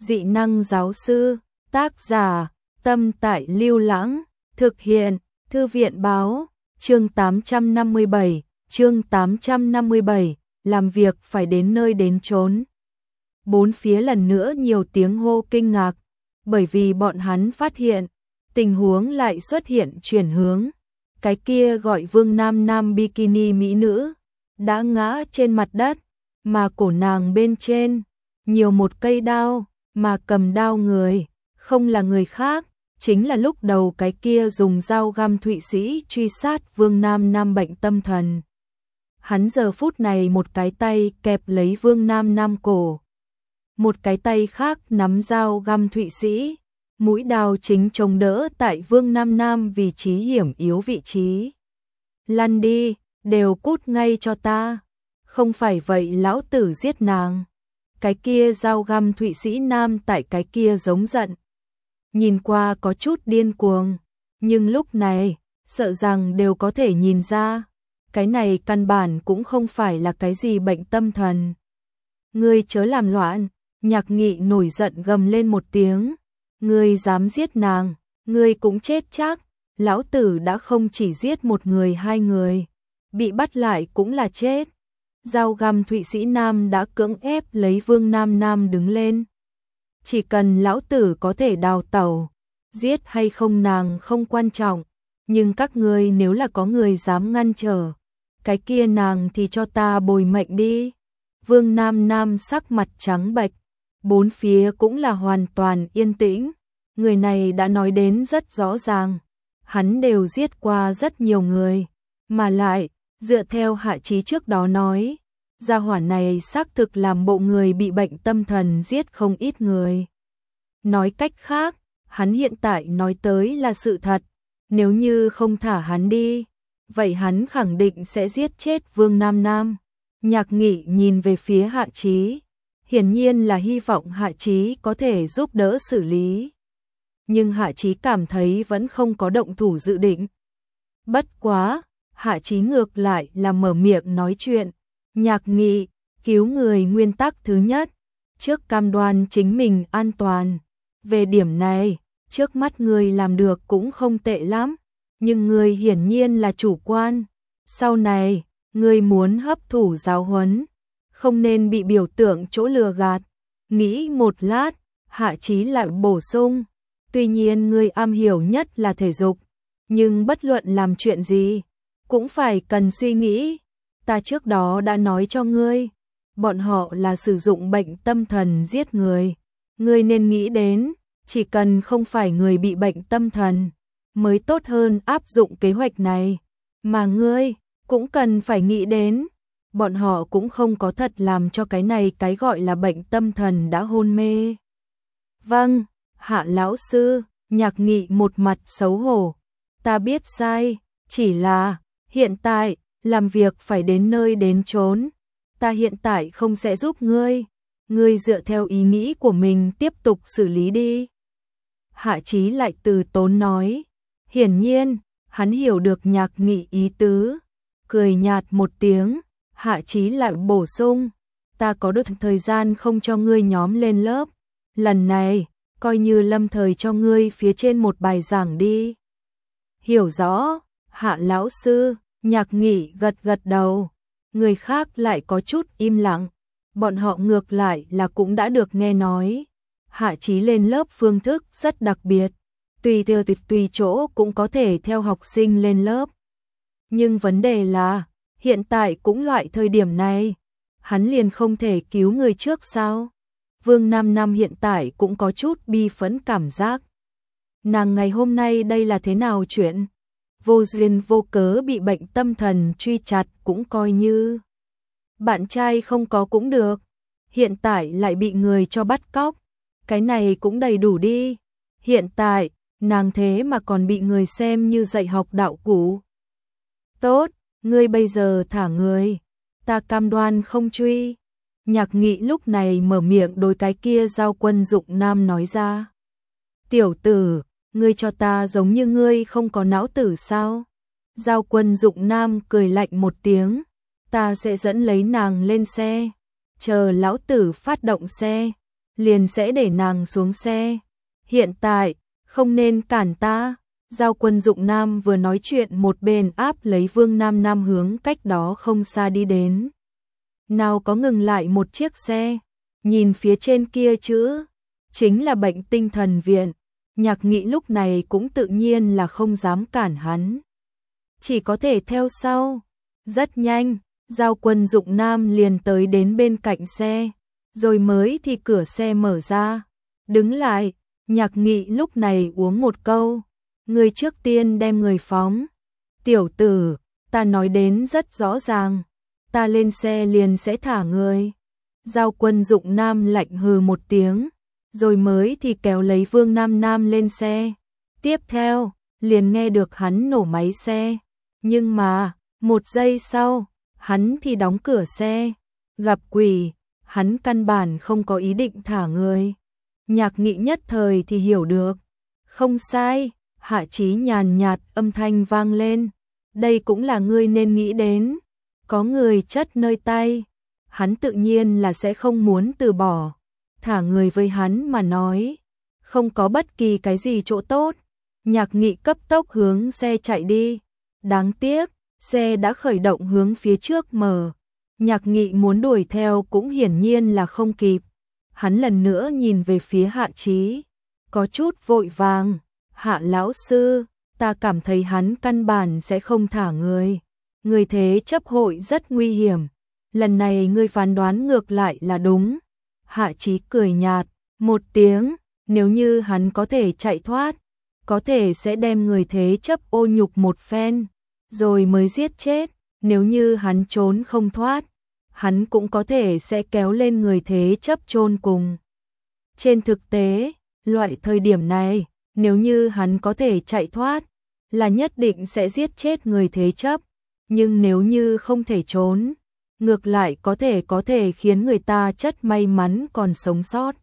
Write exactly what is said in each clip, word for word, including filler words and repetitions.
Dị năng giáo sư, tác giả, Tâm Tại Lưu Lãng, thực hiện, Thư viện báo, chương tám trăm năm mươi bảy, chương tám trăm năm mươi bảy, làm việc phải đến nơi đến chốn. Bốn phía lần nữa nhiều tiếng hô kinh ngạc, bởi vì bọn hắn phát hiện, tình huống lại xuất hiện chuyển hướng. Cái kia gọi Vương Nam Nam bikini mỹ nữ, đã ngã trên mặt đất, mà cổ nàng bên trên, nhiều một cây đao, mà cầm đao người, không là người khác, chính là lúc đầu cái kia dùng dao găm Thụy Sĩ truy sát Vương Nam Nam bệnh tâm thần. Hắn giờ phút này một cái tay kẹp lấy Vương Nam Nam cổ, một cái tay khác nắm dao găm Thụy Sĩ, mũi đao chính chống đỡ tại Vương Nam Nam vị trí hiểm yếu vị trí. Lăn đi, đều cút ngay cho ta, không phải vậy lão tử giết nàng. Cái kia dao găm Thụy Sĩ Nam tại cái kia giống giận, nhìn qua có chút điên cuồng, nhưng lúc này, sợ rằng đều có thể nhìn ra, cái này căn bản cũng không phải là cái gì bệnh tâm thần. Ngươi chớ làm loạn, Nhạc Nghị nổi giận gầm lên một tiếng, ngươi dám giết nàng, ngươi cũng chết chắc, lão tử đã không chỉ giết một người hai người, bị bắt lại cũng là chết. Dao găm Thụy Sĩ Nam đã cưỡng ép lấy Vương Nam Nam đứng lên. Chỉ cần lão tử có thể đào tẩu, giết hay không nàng không quan trọng, nhưng các ngươi nếu là có người dám ngăn trở, cái kia nàng thì cho ta bồi mệnh đi. Vương Nam Nam sắc mặt trắng bệch, bốn phía cũng là hoàn toàn yên tĩnh. Người này đã nói đến rất rõ ràng, hắn đều giết qua rất nhiều người, mà lại, dựa theo Hạ Chí trước đó nói, gia hỏa này xác thực làm bộ người bị bệnh tâm thần giết không ít người. Nói cách khác, hắn hiện tại nói tới là sự thật, nếu như không thả hắn đi, vậy hắn khẳng định sẽ giết chết Vương Nam Nam. Nhạc Nghị nhìn về phía Hạ Chí, hiển nhiên là hy vọng Hạ Chí có thể giúp đỡ xử lý. Nhưng Hạ Chí cảm thấy vẫn không có động thủ dự định. Bất quá, Hạ Chí ngược lại là mở miệng nói chuyện. Nhạc Nghị, cứu người nguyên tắc thứ nhất, trước cam đoan chính mình an toàn. Về điểm này, trước mắt người làm được cũng không tệ lắm, nhưng người hiển nhiên là chủ quan. Sau này, người muốn hấp thụ giáo huấn, không nên bị biểu tượng chỗ lừa gạt. Nghĩ một lát, Hạ Chí lại bổ sung, tuy nhiên người am hiểu nhất là thể dục, nhưng bất luận làm chuyện gì, cũng phải cần suy nghĩ. Ta trước đó đã nói cho ngươi, bọn họ là sử dụng bệnh tâm thần giết người. Ngươi nên nghĩ đến, chỉ cần không phải người bị bệnh tâm thần, mới tốt hơn áp dụng kế hoạch này. Mà ngươi, cũng cần phải nghĩ đến, bọn họ cũng không có thật làm cho cái này cái gọi là bệnh tâm thần đã hôn mê. Vâng, Hạ lão sư, Nhạc Nghị một mặt xấu hổ. Ta biết sai, chỉ là, hiện tại, làm việc phải đến nơi đến chốn. Ta hiện tại không sẽ giúp ngươi. Ngươi dựa theo ý nghĩ của mình tiếp tục xử lý đi. Hạ Chí lại từ tốn nói. Hiển nhiên, hắn hiểu được Nhạc Nghị ý tứ. Cười nhạt một tiếng, Hạ Chí lại bổ sung. Ta có được thời gian không cho ngươi nhóm lên lớp. Lần này, coi như lâm thời cho ngươi phía trên một bài giảng đi. Hiểu rõ, Hạ lão sư. Nhạc Nghị gật gật đầu, người khác lại có chút im lặng, bọn họ ngược lại là cũng đã được nghe nói. Hạ Chí lên lớp phương thức rất đặc biệt, tùy theo tùy, tùy chỗ cũng có thể theo học sinh lên lớp. Nhưng vấn đề là, hiện tại cũng loại thời điểm này, hắn liền không thể cứu người trước sao? Vương Nam Nam hiện tại cũng có chút bi phẫn cảm giác. Nàng ngày hôm nay đây là thế nào chuyện? Vô duyên vô cớ bị bệnh tâm thần truy chặt cũng coi như. Bạn trai không có cũng được, hiện tại lại bị người cho bắt cóc, cái này cũng đầy đủ đi. Hiện tại, nàng thế mà còn bị người xem như dạy học đạo cụ. Tốt, ngươi bây giờ thả người, ta cam đoan không truy. Nhạc Nghị lúc này mở miệng đối cái kia Giao Quân Dụng Nam nói ra. Tiểu tử, ngươi cho ta giống như ngươi không có não tử sao? Giao Quân Dụng Nam cười lạnh một tiếng, ta sẽ dẫn lấy nàng lên xe, chờ lão tử phát động xe, liền sẽ để nàng xuống xe. Hiện tại, không nên cản ta. Giao Quân Dụng Nam vừa nói chuyện một bên áp lấy Vương Nam Nam hướng cách đó không xa đi đến. Nào có ngừng lại một chiếc xe, nhìn phía trên kia chữ, chính là bệnh tinh thần viện. Nhạc Nghị lúc này cũng tự nhiên là không dám cản hắn, chỉ có thể theo sau. Rất nhanh, Giao Quân Dụng Nam liền tới đến bên cạnh xe, rồi mới thì cửa xe mở ra. Đứng lại, Nhạc Nghị lúc này uống một câu, người trước tiên đem người phóng. Tiểu tử, ta nói đến rất rõ ràng, ta lên xe liền sẽ thả người. Giao Quân Dụng Nam lạnh hừ một tiếng, rồi mới thì kéo lấy Vương Nam Nam lên xe. Tiếp theo, liền nghe được hắn nổ máy xe. Nhưng mà, một giây sau, hắn thì đóng cửa xe. Gặp quỷ, hắn căn bản không có ý định thả người. Nhạc Nghị nhất thời thì hiểu được. Không sai, Hạ Chí nhàn nhạt âm thanh vang lên. Đây cũng là ngươi nên nghĩ đến. Có người chất nơi tay, hắn tự nhiên là sẽ không muốn từ bỏ. Thả người với hắn mà nói, không có bất kỳ cái gì chỗ tốt. Nhạc Nghị cấp tốc hướng xe chạy đi. Đáng tiếc, xe đã khởi động hướng phía trước mở. Nhạc Nghị muốn đuổi theo cũng hiển nhiên là không kịp. Hắn lần nữa nhìn về phía Hạ Chí, có chút vội vàng. Hạ lão sư, ta cảm thấy hắn căn bản sẽ không thả người. Người thế chấp hội rất nguy hiểm. Lần này ngươi phán đoán ngược lại là đúng. Hạ Chí cười nhạt một tiếng, nếu như hắn có thể chạy thoát, có thể sẽ đem người thế chấp ô nhục một phen, rồi mới giết chết. Nếu như hắn trốn không thoát, hắn cũng có thể sẽ kéo lên người thế chấp chôn cùng. Trên thực tế, loại thời điểm này, nếu như hắn có thể chạy thoát, là nhất định sẽ giết chết người thế chấp. Nhưng nếu như không thể trốn, ngược lại có thể có thể khiến người ta chất may mắn còn sống sót.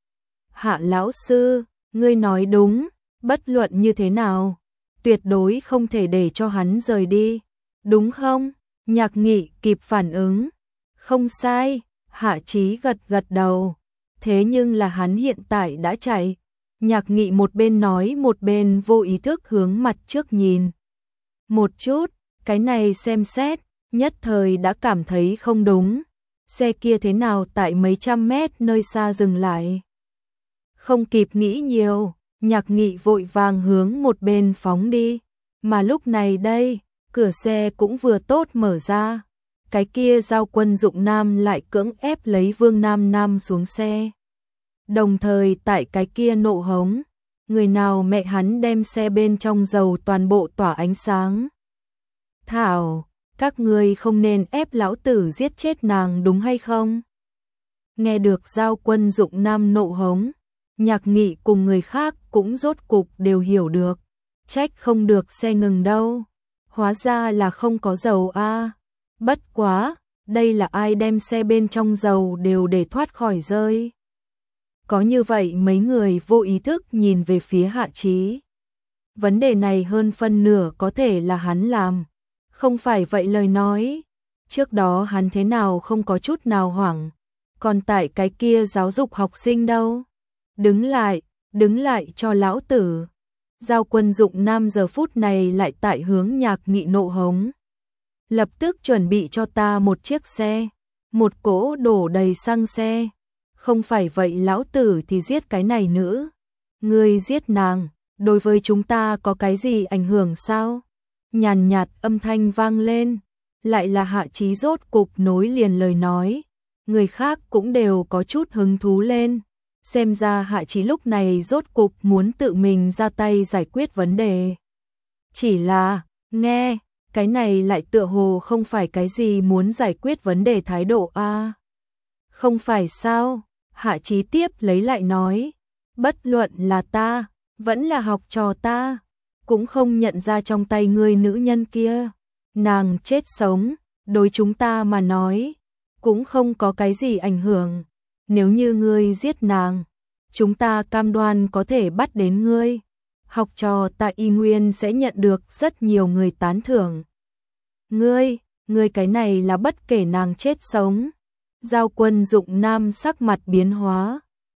Hạ lão sư, ngươi nói đúng, bất luận như thế nào, tuyệt đối không thể để cho hắn rời đi, đúng không? Nhạc Nghị kịp phản ứng. Không sai, Hạ Chí gật gật đầu. Thế nhưng là hắn hiện tại đã chạy. Nhạc Nghị một bên nói một bên vô ý thức hướng mặt trước nhìn. Một chút, cái này xem xét, nhất thời đã cảm thấy không đúng. Xe kia thế nào tại mấy trăm mét nơi xa dừng lại. Không kịp nghĩ nhiều, Nhạc Nghị vội vàng hướng một bên phóng đi. Mà lúc này đây, cửa xe cũng vừa tốt mở ra. Cái kia Giao Quân Dụng Nam lại cưỡng ép lấy Vương Nam Nam xuống xe. Đồng thời tại cái kia nộ hống, người nào mẹ hắn đem xe bên trong dầu toàn bộ tỏa ánh sáng. Thảo, các ngươi không nên ép lão tử giết chết nàng đúng hay không? Nghe được Giao Quân Dụng Nam nộ hống, Nhạc Nghị cùng người khác cũng rốt cục đều hiểu được. Trách không được xe ngừng đâu. Hóa ra là không có dầu a. À. Bất quá, đây là ai đem xe bên trong dầu đều để thoát khỏi rơi. Có như vậy mấy người vô ý thức nhìn về phía Hạ Chí. Vấn đề này hơn phân nửa có thể là hắn làm. Không phải vậy lời nói. Trước đó hắn thế nào không có chút nào hoảng. Còn tại cái kia giáo dục học sinh đâu. Đứng lại, đứng lại cho lão tử. Giao Quân Dụng Nam giờ phút này lại tại hướng Nhạc Nghị nộ hống. Lập tức chuẩn bị cho ta một chiếc xe. Một cỗ đổ đầy xăng xe. Không phải vậy lão tử thì giết cái này nữ. Ngươi giết nàng, đối với chúng ta có cái gì ảnh hưởng sao? Nhàn nhạt âm thanh vang lên. Lại là Hạ Chí rốt cục nối liền lời nói. Người khác cũng đều có chút hứng thú lên. Xem ra Hạ Chí lúc này rốt cục muốn tự mình ra tay giải quyết vấn đề. Chỉ là, nghe, cái này lại tựa hồ không phải cái gì muốn giải quyết vấn đề thái độ a. À. Không phải sao? Hạ Chí tiếp lấy lại nói, bất luận là ta, vẫn là học trò ta, cũng không nhận ra trong tay ngươi nữ nhân kia, nàng chết sống, đối chúng ta mà nói, cũng không có cái gì ảnh hưởng. Nếu như ngươi giết nàng, chúng ta cam đoan có thể bắt đến ngươi. Học trò ta y nguyên sẽ nhận được rất nhiều người tán thưởng. Ngươi, ngươi cái này là bất kể nàng chết sống. Giao Quân Dụng Nam sắc mặt biến hóa.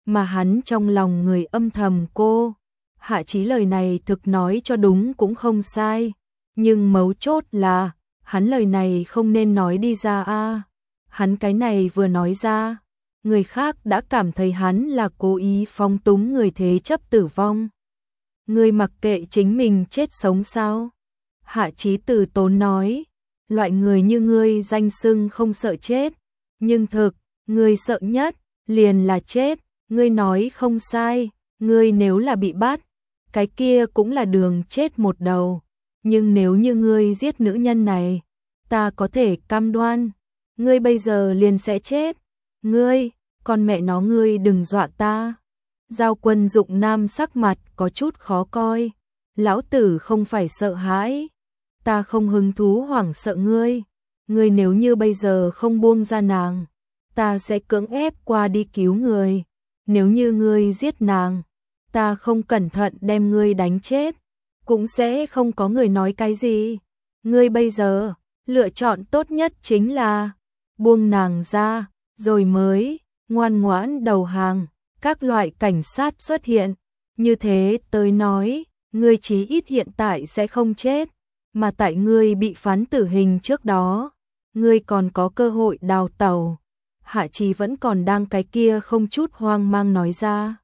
mà hắn trong lòng người âm thầm cô. Hạ Chí lời này thực nói cho đúng cũng không sai, nhưng mấu chốt là, hắn lời này không nên nói đi ra a. Hắn cái này vừa nói ra, người khác đã cảm thấy hắn là cố ý phóng túng người thế chấp tử vong. Ngươi mặc kệ chính mình chết sống sao? Hạ Chí từ tốn nói, loại người như ngươi danh xưng không sợ chết, nhưng thực, ngươi sợ nhất, liền là chết, ngươi nói không sai, ngươi nếu là bị bắt, cái kia cũng là đường chết một đầu, nhưng nếu như ngươi giết nữ nhân này, ta có thể cam đoan, ngươi bây giờ liền sẽ chết, ngươi, con mẹ nó ngươi đừng dọa ta. Giao Quân Dụng Nam sắc mặt có chút khó coi, lão tử không phải sợ hãi, ta không hứng thú hoảng sợ ngươi, ngươi nếu như bây giờ không buông ra nàng, ta sẽ cưỡng ép qua đi cứu người, nếu như ngươi giết nàng, ta không cẩn thận đem ngươi đánh chết, cũng sẽ không có người nói cái gì, ngươi bây giờ, lựa chọn tốt nhất chính là buông nàng ra, rồi mới ngoan ngoãn đầu hàng. Các loại cảnh sát xuất hiện, như thế tới nói, ngươi chí ít hiện tại sẽ không chết, mà tại ngươi bị phán tử hình trước đó, ngươi còn có cơ hội đào tẩu. Hạ Chí vẫn còn đang cái kia không chút hoang mang nói ra.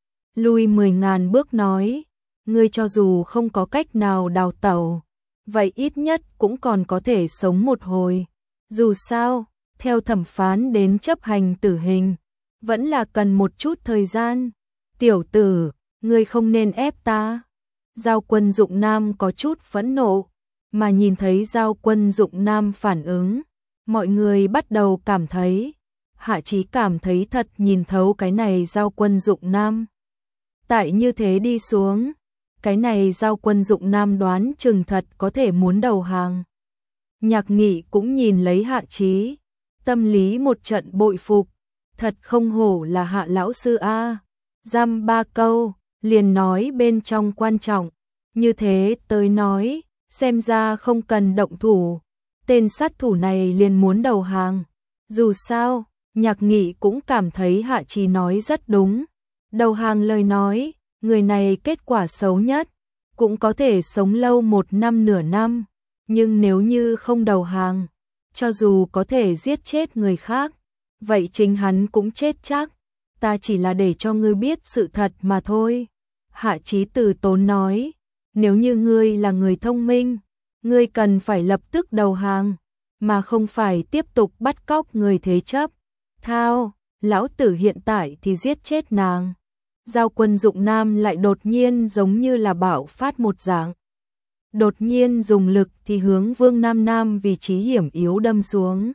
Lui mười ngàn bước nói, ngươi cho dù không có cách nào đào tẩu, vậy ít nhất cũng còn có thể sống một hồi. Dù sao, theo thẩm phán đến chấp hành tử hình, vẫn là cần một chút thời gian. Tiểu tử, ngươi không nên ép ta. Giao Quân Dụng Nam có chút phẫn nộ, mà nhìn thấy Giao Quân Dụng Nam phản ứng, mọi người bắt đầu cảm thấy, Hạ Chí cảm thấy thật nhìn thấu cái này Giao Quân Dụng Nam. Tại như thế đi xuống, cái này Giao Quân Dụng Nam đoán chừng thật có thể muốn đầu hàng. Nhạc Nghị cũng nhìn lấy Hạ Chí, tâm lý một trận bội phục. Thật không hổ là Hạ lão sư a, dăm ba câu, liền nói bên trong quan trọng, như thế tới nói, xem ra không cần động thủ, tên sát thủ này liền muốn đầu hàng. Dù sao, Nhạc Nghị cũng cảm thấy Hạ Chí nói rất đúng, đầu hàng lời nói, người này kết quả xấu nhất, cũng có thể sống lâu một năm nửa năm, nhưng nếu như không đầu hàng, cho dù có thể giết chết người khác, vậy chính hắn cũng chết chắc, ta chỉ là để cho ngươi biết sự thật mà thôi. Hạ Chí từ tốn nói, nếu như ngươi là người thông minh, ngươi cần phải lập tức đầu hàng, mà không phải tiếp tục bắt cóc người thế chấp. Thao, lão tử hiện tại thì giết chết nàng. Giao Quân Dụng Nam lại đột nhiên giống như là bạo phát một dạng. Đột nhiên dùng lực thì hướng Vương Nam Nam vị trí hiểm yếu đâm xuống.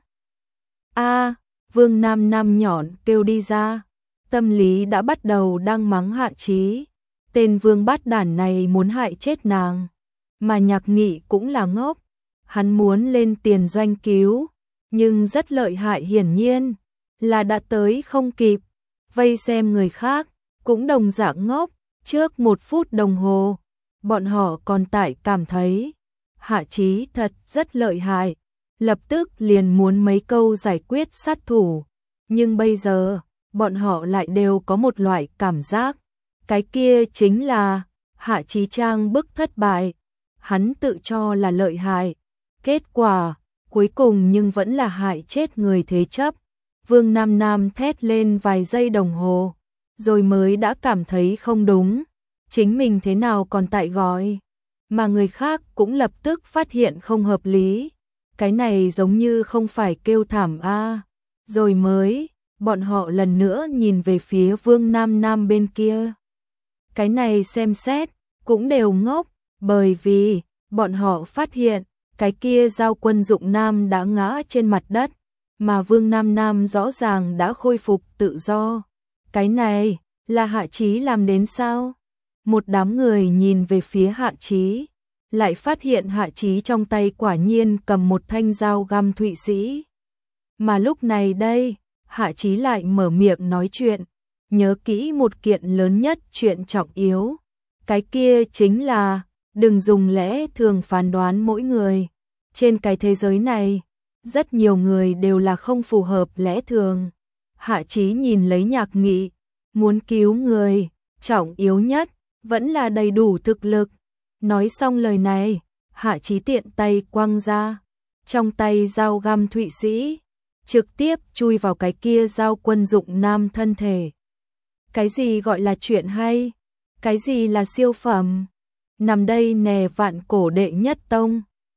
A, Vương Nam Nam nhọn kêu đi ra, tâm lý đã bắt đầu đang mắng Hạ Chí. Tên Vương bát đản này muốn hại chết nàng, mà Nhạc Nghị cũng là ngốc, hắn muốn lên tiền doanh cứu, nhưng rất lợi hại hiển nhiên, là đã tới không kịp, vây xem người khác, cũng đồng dạng ngốc, trước một phút đồng hồ, bọn họ còn tại cảm thấy, Hạ Chí thật rất lợi hại, lập tức liền muốn mấy câu giải quyết sát thủ, nhưng bây giờ, bọn họ lại đều có một loại cảm giác, cái kia chính là, Hạ Chí trang bức thất bại, hắn tự cho là lợi hại, kết quả, cuối cùng nhưng vẫn là hại chết người thế chấp. Vương Nam Nam thét lên vài giây đồng hồ, rồi mới đã cảm thấy không đúng, chính mình thế nào còn tại gọi, mà người khác cũng lập tức phát hiện không hợp lý, cái này giống như không phải kêu thảm a, rồi mới, bọn họ lần nữa nhìn về phía Vương Nam Nam bên kia. Cái này xem xét, cũng đều ngốc, bởi vì, bọn họ phát hiện, cái kia Giao Quân Dụng Nam đã ngã trên mặt đất, mà Vương Nam Nam rõ ràng đã khôi phục tự do. Cái này, là Hạ Chí làm đến sao? Một đám người nhìn về phía Hạ Chí, lại phát hiện Hạ Chí trong tay quả nhiên cầm một thanh dao găm Thụy Sĩ. Mà lúc này đây, Hạ Chí lại mở miệng nói chuyện, nhớ kỹ một kiện lớn nhất chuyện trọng yếu. Cái kia chính là, đừng dùng lẽ thường phán đoán mỗi người. Trên cái thế giới này, rất nhiều người đều là không phù hợp lẽ thường. Hạ Chí nhìn lấy Nhạc Nghị, muốn cứu người, trọng yếu nhất vẫn là đầy đủ thực lực. Nói xong lời này, Hạ Chí tiện tay quăng ra, trong tay dao găm Thụy Sĩ, trực tiếp chui vào cái kia dao quân dụng nam thân thể. Cái gì gọi là chuyện hay? Cái gì là siêu phẩm? Nằm đây nè vạn cổ đệ nhất tông.